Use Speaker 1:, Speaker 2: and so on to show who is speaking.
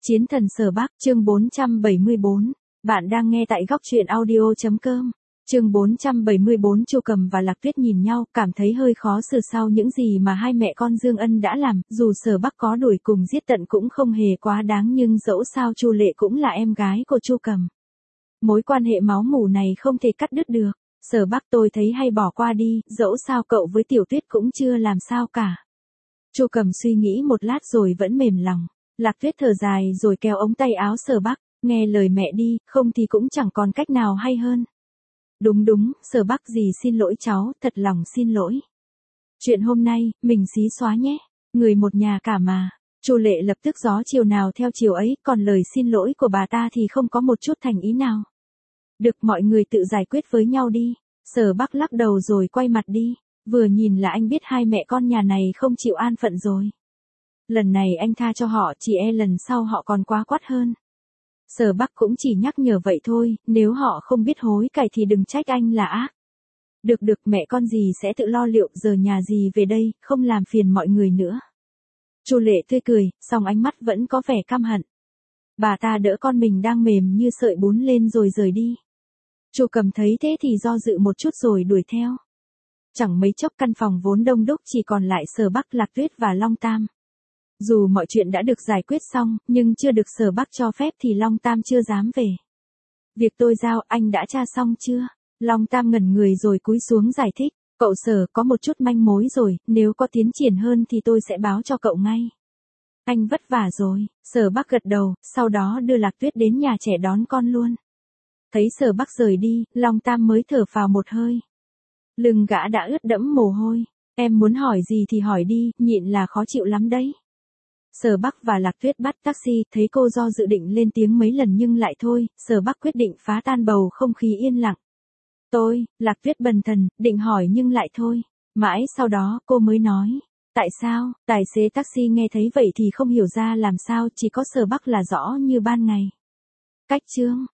Speaker 1: Chiến thần Sở Bắc, chương 474. Bạn đang nghe tại góc truyện audio.com. Chương 474. Chu Cầm và Lạc Tuyết nhìn nhau, cảm thấy hơi khó xử sau những gì mà hai mẹ con Dương Ân đã làm, dù Sở Bắc có đuổi cùng giết tận cũng không hề quá đáng, nhưng dẫu sao Chu Lệ cũng là em gái của Chu Cầm. Mối quan hệ máu mủ này không thể cắt đứt được. Sở Bắc, tôi thấy hay bỏ qua đi, dẫu sao cậu với Tiểu Tuyết cũng chưa làm sao cả. Chu Cầm suy nghĩ một lát rồi vẫn mềm lòng. Lạc Tuyết thở dài rồi kéo ống tay áo Sở Bắc, nghe lời mẹ đi, không thì cũng chẳng còn cách nào hay hơn. Đúng, Sở Bắc dì xin lỗi cháu, thật lòng xin lỗi. Chuyện hôm nay, mình xí xóa nhé, người một nhà cả mà. Chu Lệ lập tức gió chiều nào theo chiều ấy, còn lời xin lỗi của bà ta thì không có một chút thành ý nào. Được, mọi người tự giải quyết với nhau đi. Sở Bắc lắc đầu rồi quay mặt đi, vừa nhìn là anh biết hai mẹ con nhà này không chịu an phận rồi. Lần này anh tha cho họ, chỉ e lần sau họ còn quá quắt hơn. Sở Bắc cũng chỉ nhắc nhở vậy thôi, nếu họ không biết hối cải thì đừng trách anh là ác. Được, mẹ con dì sẽ tự lo liệu, giờ nhà dì về đây, không làm phiền mọi người nữa. Chu Lệ tươi cười, song ánh mắt vẫn có vẻ căm hận. Bà ta đỡ con mình đang mềm như sợi bún lên rồi rời đi. Chu Cầm thấy thế thì do dự một chút rồi đuổi theo. Chẳng mấy chốc căn phòng vốn đông đúc chỉ còn lại Sở Bắc, Lạc Tuyết và Long Tam. Dù mọi chuyện đã được giải quyết xong, nhưng chưa được Sở Bắc cho phép thì Long Tam chưa dám về. Việc tôi giao, anh đã tra xong chưa? Long Tam ngẩn người rồi cúi xuống giải thích. Cậu Sở, có một chút manh mối rồi, nếu có tiến triển hơn thì tôi sẽ báo cho cậu ngay. Anh vất vả rồi. Sở Bắc gật đầu, sau đó đưa Lạc Tuyết đến nhà trẻ đón con luôn. Thấy Sở Bắc rời đi, Long Tam mới thở phào một hơi. Lưng gã đã ướt đẫm mồ hôi. Em muốn hỏi gì thì hỏi đi, nhịn là khó chịu lắm đấy. Sở Bắc và Lạc Tuyết bắt taxi, thấy cô do dự định lên tiếng mấy lần nhưng lại thôi, Sở Bắc quyết định phá tan bầu không khí yên lặng. Lạc Tuyết bần thần, định hỏi nhưng lại thôi. Mãi sau đó cô mới nói. Tại sao? Tài xế taxi nghe thấy vậy thì không hiểu ra làm sao, chỉ có Sở Bắc là rõ như ban ngày. Cách chương.